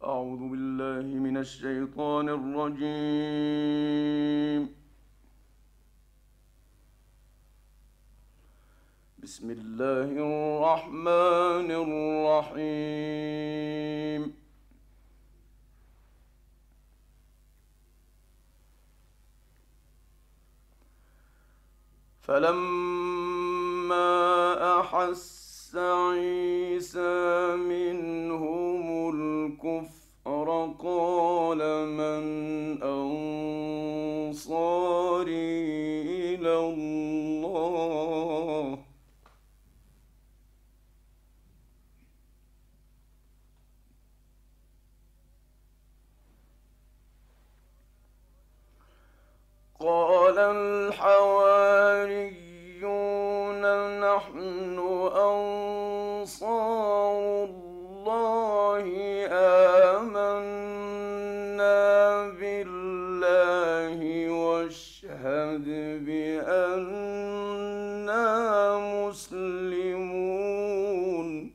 أعوذ بالله من الشيطان الرجيم. بسم الله الرحمن الرحيم. فلما أحس عيسى منهم الكفر قال من أنصاري إلى الله قال الحواريون نحن أنصار الله آمنا بالله واشهد بأننا مسلمون.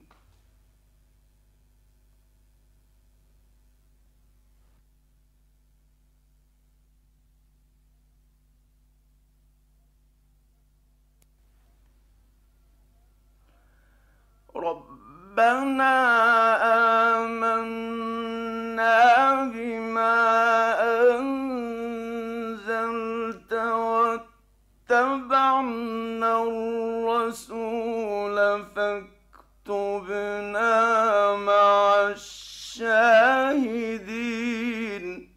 ربنا آمنا بما أنزلت واتبعنا الرسول فاكتبنا مع الشاهدين.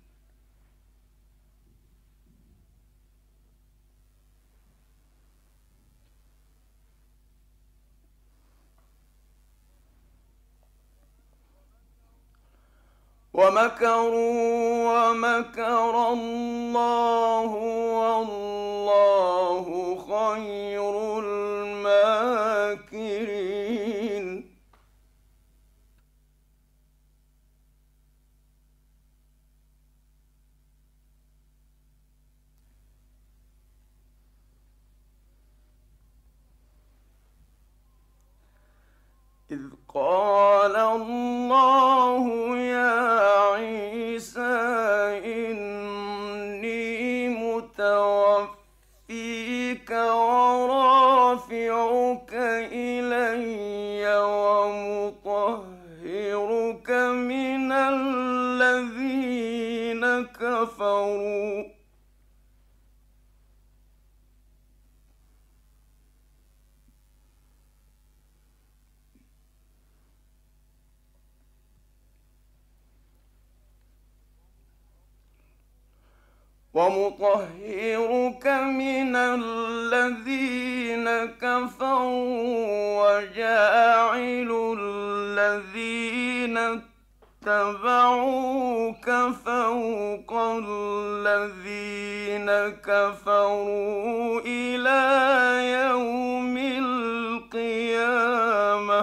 ومكروا ومكر الله والله خير الماكرين. إذ قال الله يا عيسى إني متوفيك ورافعك إلي ومطهرك من الذين كفروا وجاعل الذين اتبعوك فوق الذين كفروا إلى يوم القيامة.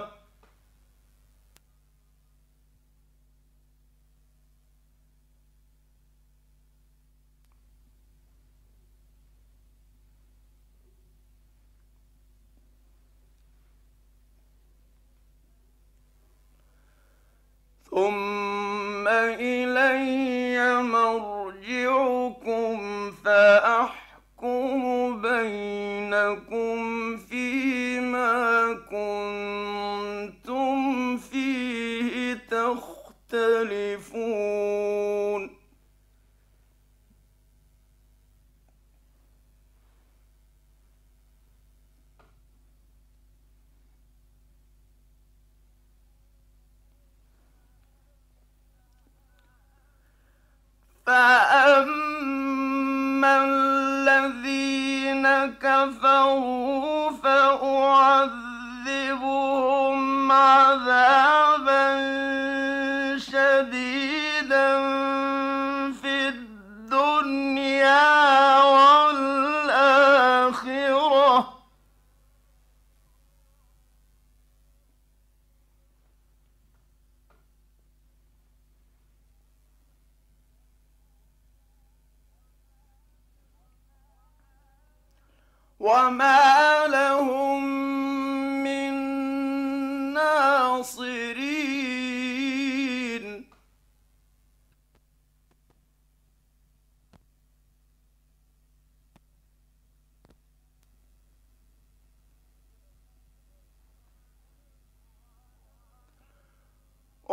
ثم إلي مرجعكم فأحكم بينكم فيما كنتم فيه تختلفون. فأما الذين كفروا فأعذبهم عذابا شديدا في الدنيا والآخرة وما لهم من ناصرين.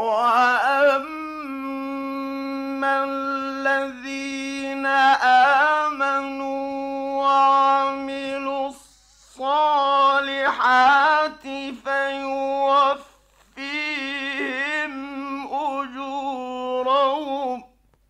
وأما الذين آمنوا وعملوا الصالحات فيوفيهم أجورهم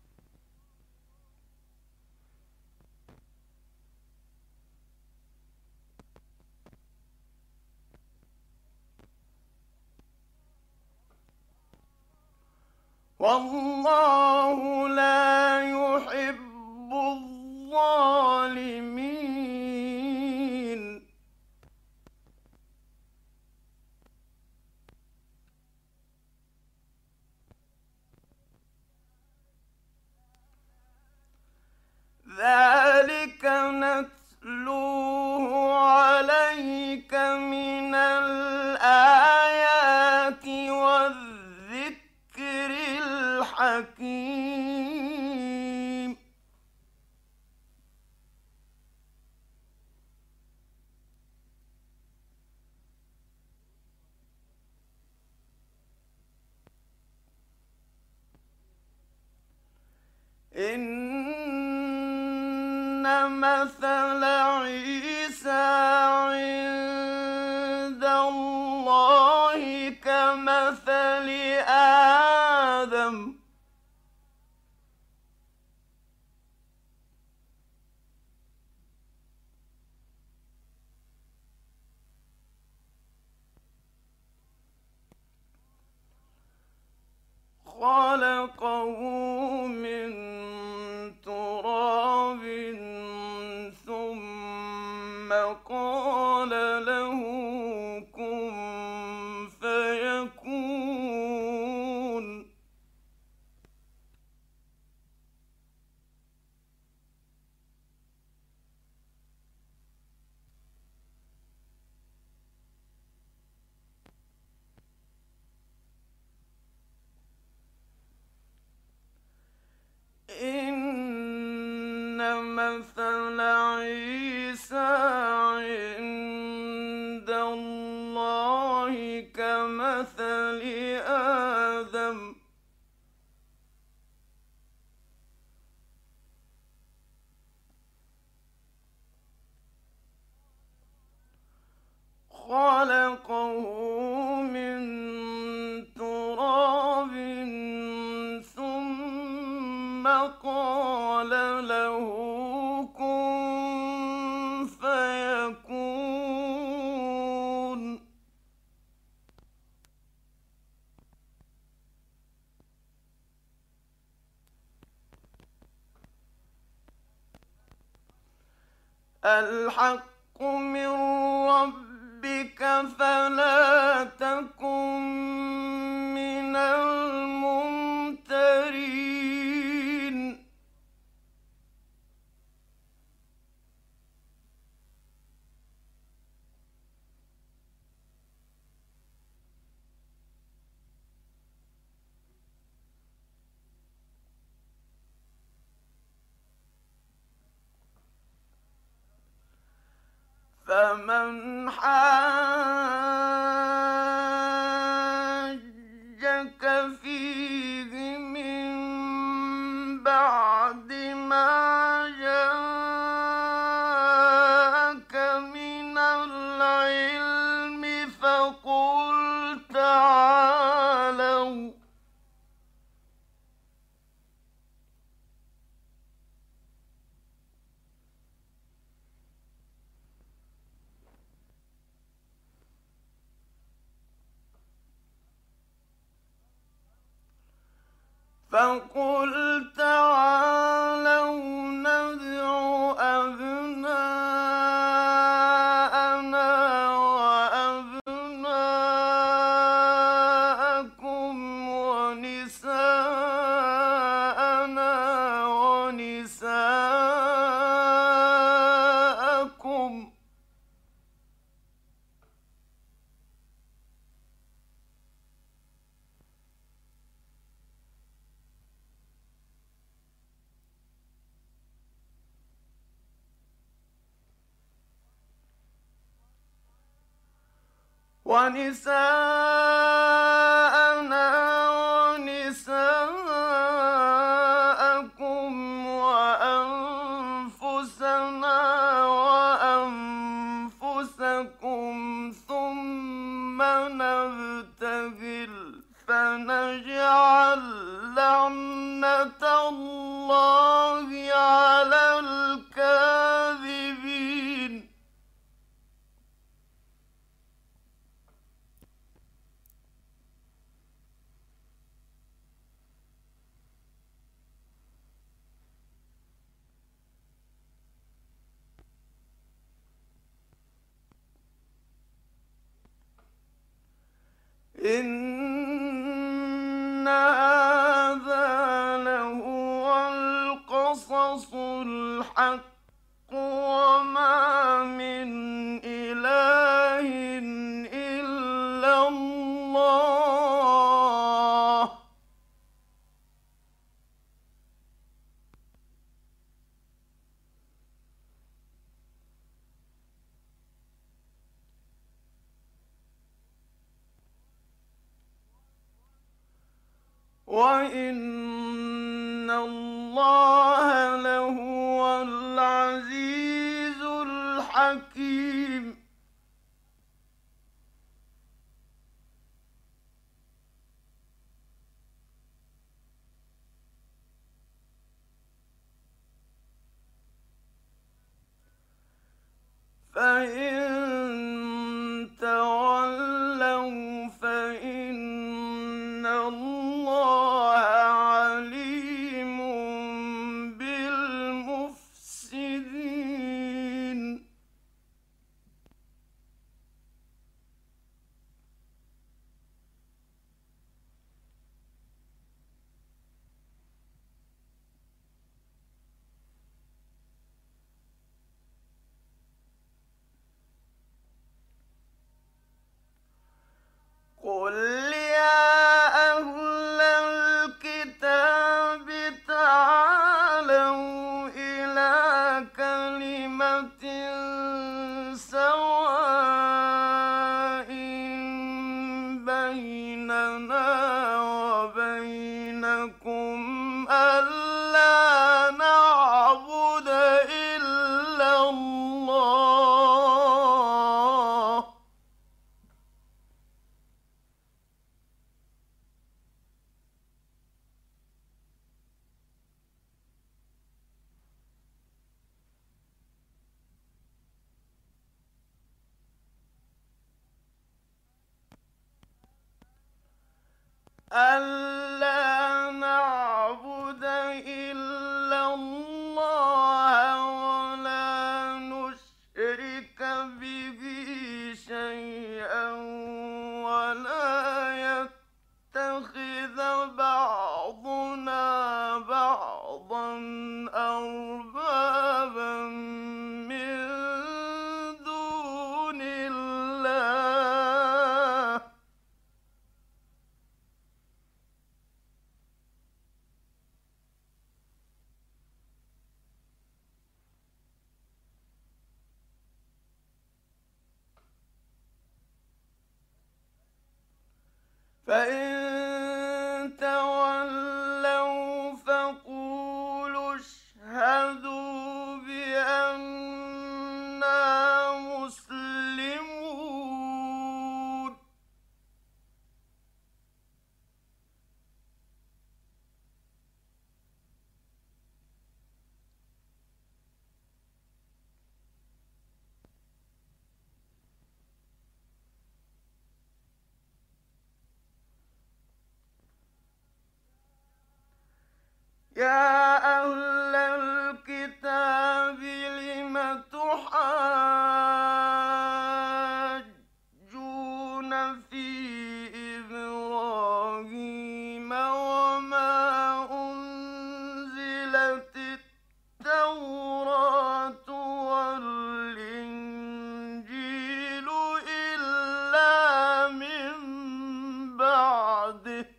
والله لا يحب الظالمين. ذلك نتلوه عليك من الآيات والذكر الحكيم. إن مثل عيسى عند الله كمثل آدم خلقه من تراب ثم قال له كن فيكون. إن مثل عيسى عند الله كمثل آدم خلقه من تراب ثم قال له كن فيكون. الحق من ربك فلا تكن من الممترين. فمن حاجك فيه من بعد ما جاءك من العلم فقل تعالوا ندع أبناءنا وأبناءكم ونساءنا ونساءكم ونساءنا لعنة الله على الكاذبين. إن هذا لهو القصص الحق، وما من إله إلا الله. وإن الله لهو العزيز الحكيم. فإن تولوا فإن الله عليم بالمفسدين. قل يا أهل الكتاب تعالوا إلى كلمة سواء بيننا وبينكم ألا نعبد إلا الله. ألا نعبد إلا الله ولا نشرك به شيئا ولا يتخذ بعضنا بعضا أربابا من دون الله. فإن تولوا فقولوا اشهدوا بأننا مسلمون. يا أهل الكتاب لم تحاجون في إبراهيم وما أنزلت التوراة والإنجيل إلا من بعده.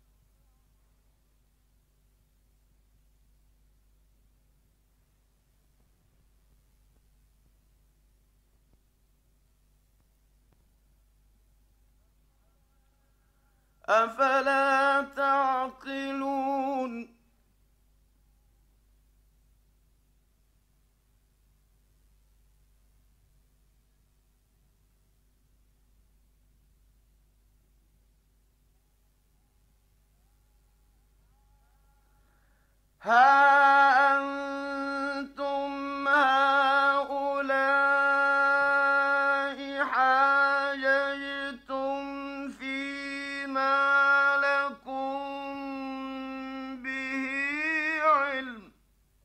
أفلا تعقلون. ها أنتم هؤلاء حاججتم فيما لكم به علم،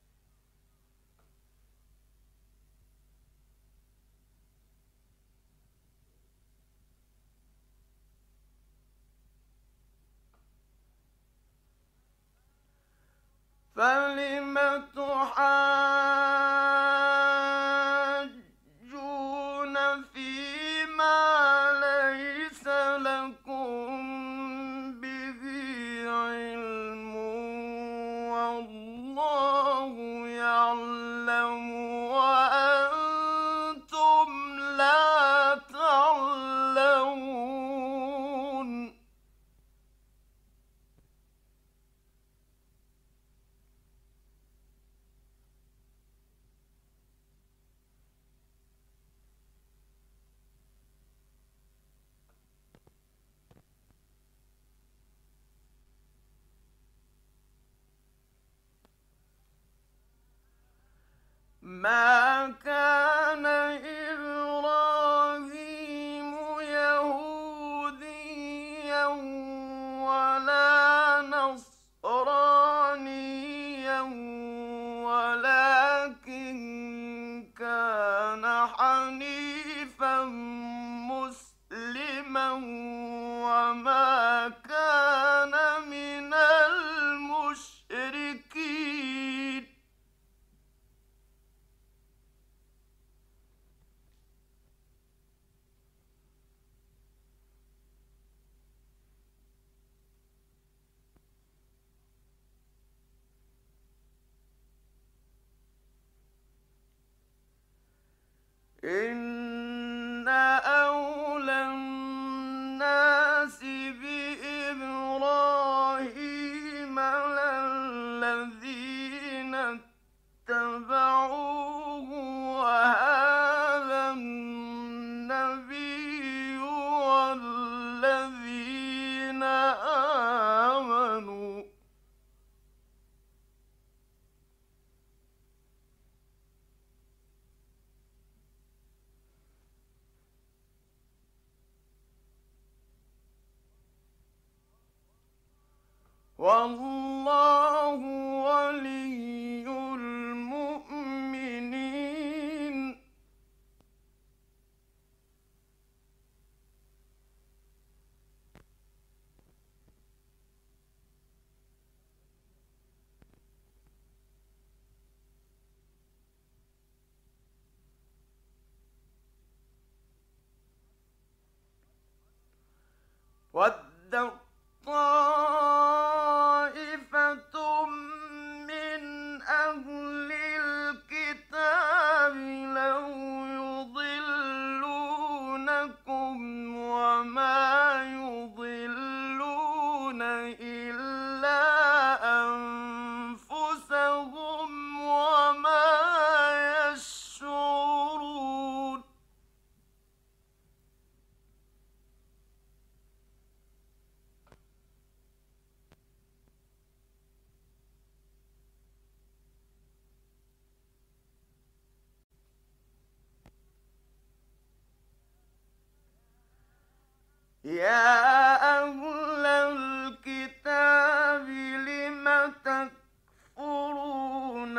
فلم تحاجون فيما ليس لكم به علم والله يعلم وأنتم لا تعلمون. ما كان إبراهيم يهوديا ولا نصرانيا ولكن كان حنيفا مسلما وما كان من المشركين. إن أولى الناس بإبراهيم للذين اتبعوه وهذا النبي والذين آمنوا. والله ولي المؤمنين. ودت طائفة من أهل الكتاب لو يضلونكم وما يضلون إلا أنفسهم وما يشعرون. يا أهل الكتاب لم تكفرون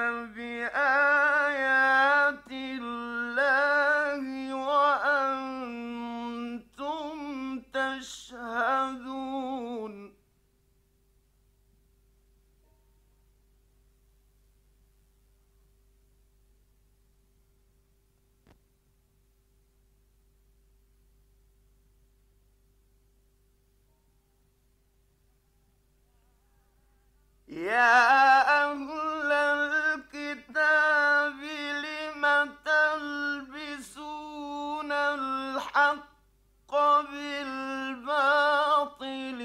بآيات الله وأنتم تشهدون. يا أهل الكتاب لم تلبسون الحق بالباطل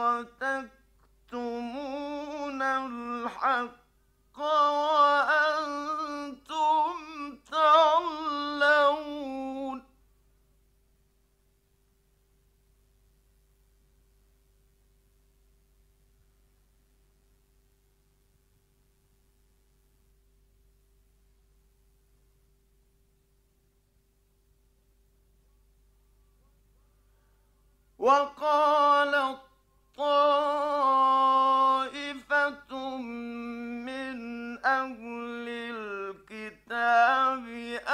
وتكتمون الحق وأنتم تعلمون. وقالت طائفة من أهل الكتاب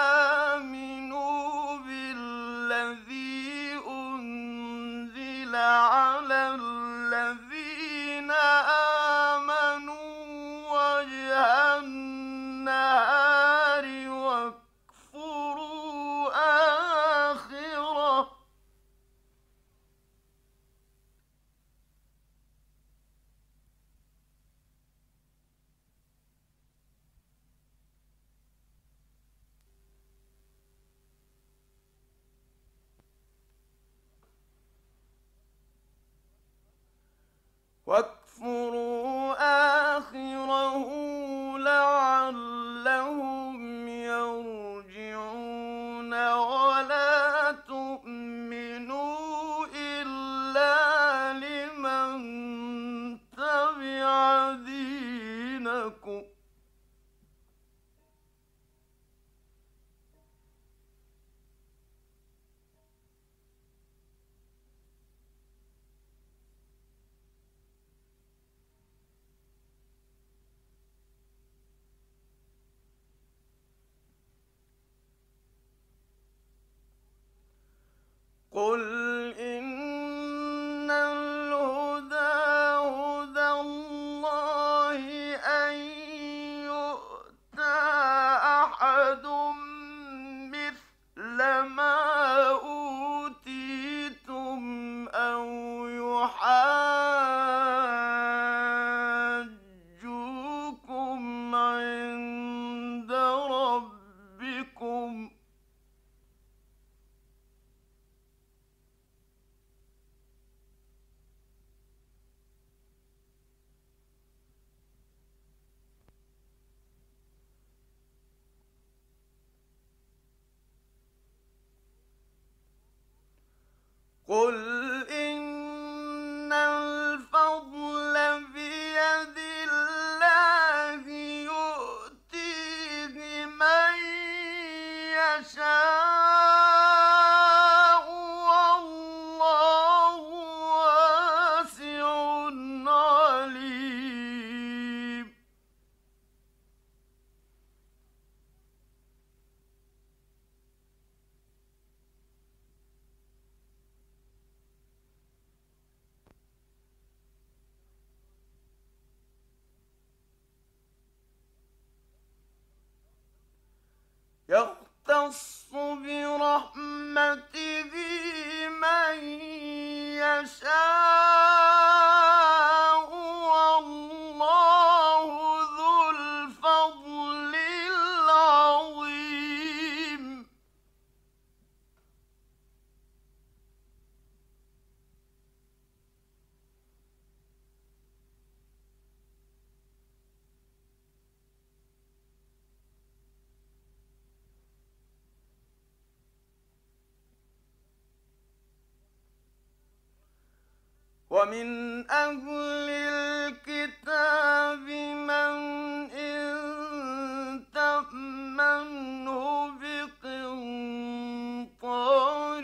آمنوا بالذي أنزل على الذين آمنوا وجه النهار واكفروا آخره لعلهم يرجعون ولا تؤمنوا إلا لمن تبع دينكم قل إن الهدى هدى الله أن يؤتى أحد مثل ما أوتيتم أو يحاجوكم عند ربكم قل إن الفضل بيد الله يؤتيه من يشاء والله واسع عليم يختص برحمته من يشاء والله ذو الفضل العظيم ومن أهل الكتاب من إن تأمنه بقنطار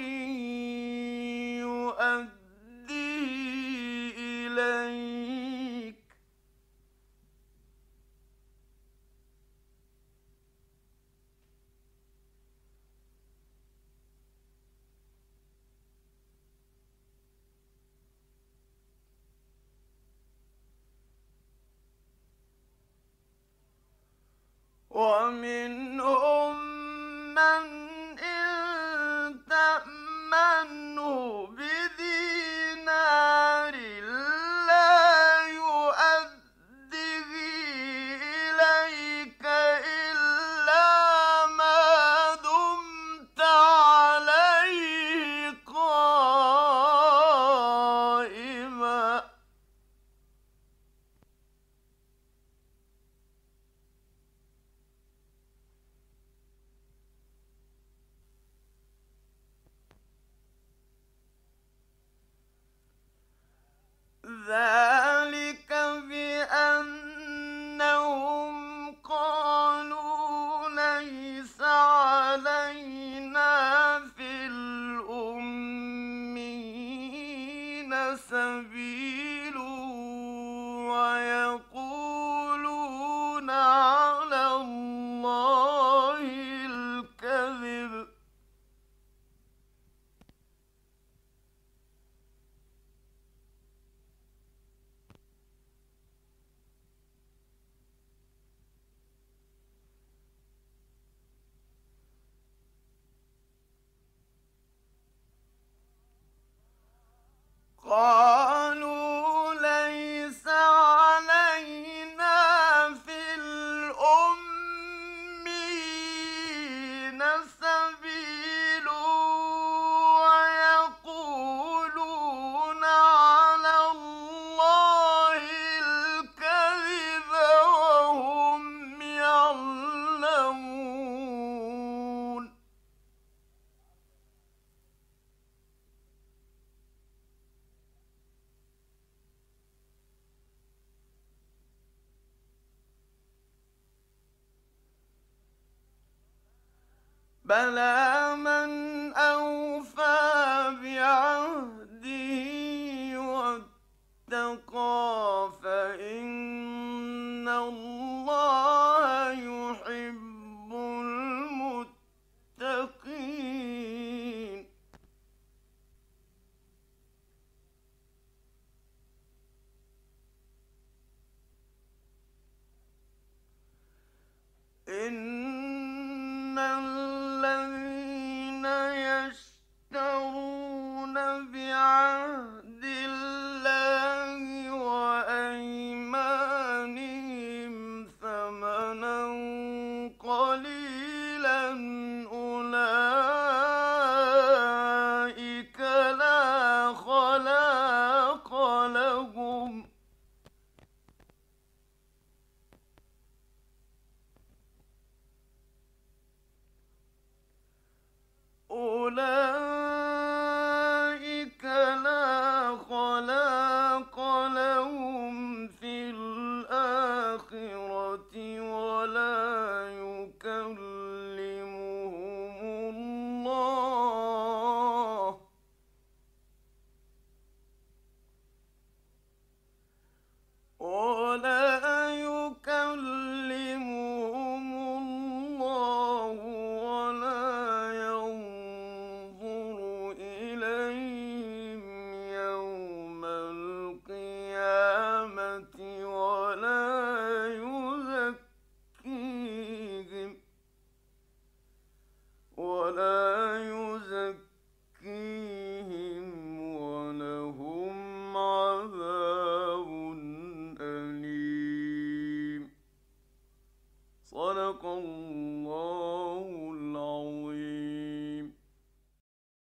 يؤديه إليك ومنهم من إن تأمنه بدينار لا يؤده إليك إلا ما دمت عليه قائما قالوا ليس علينا في الأمين سبيل ويقولون على الله الكذب وهم يعلمون بلى من أوفى بعهده واتقى فإن الله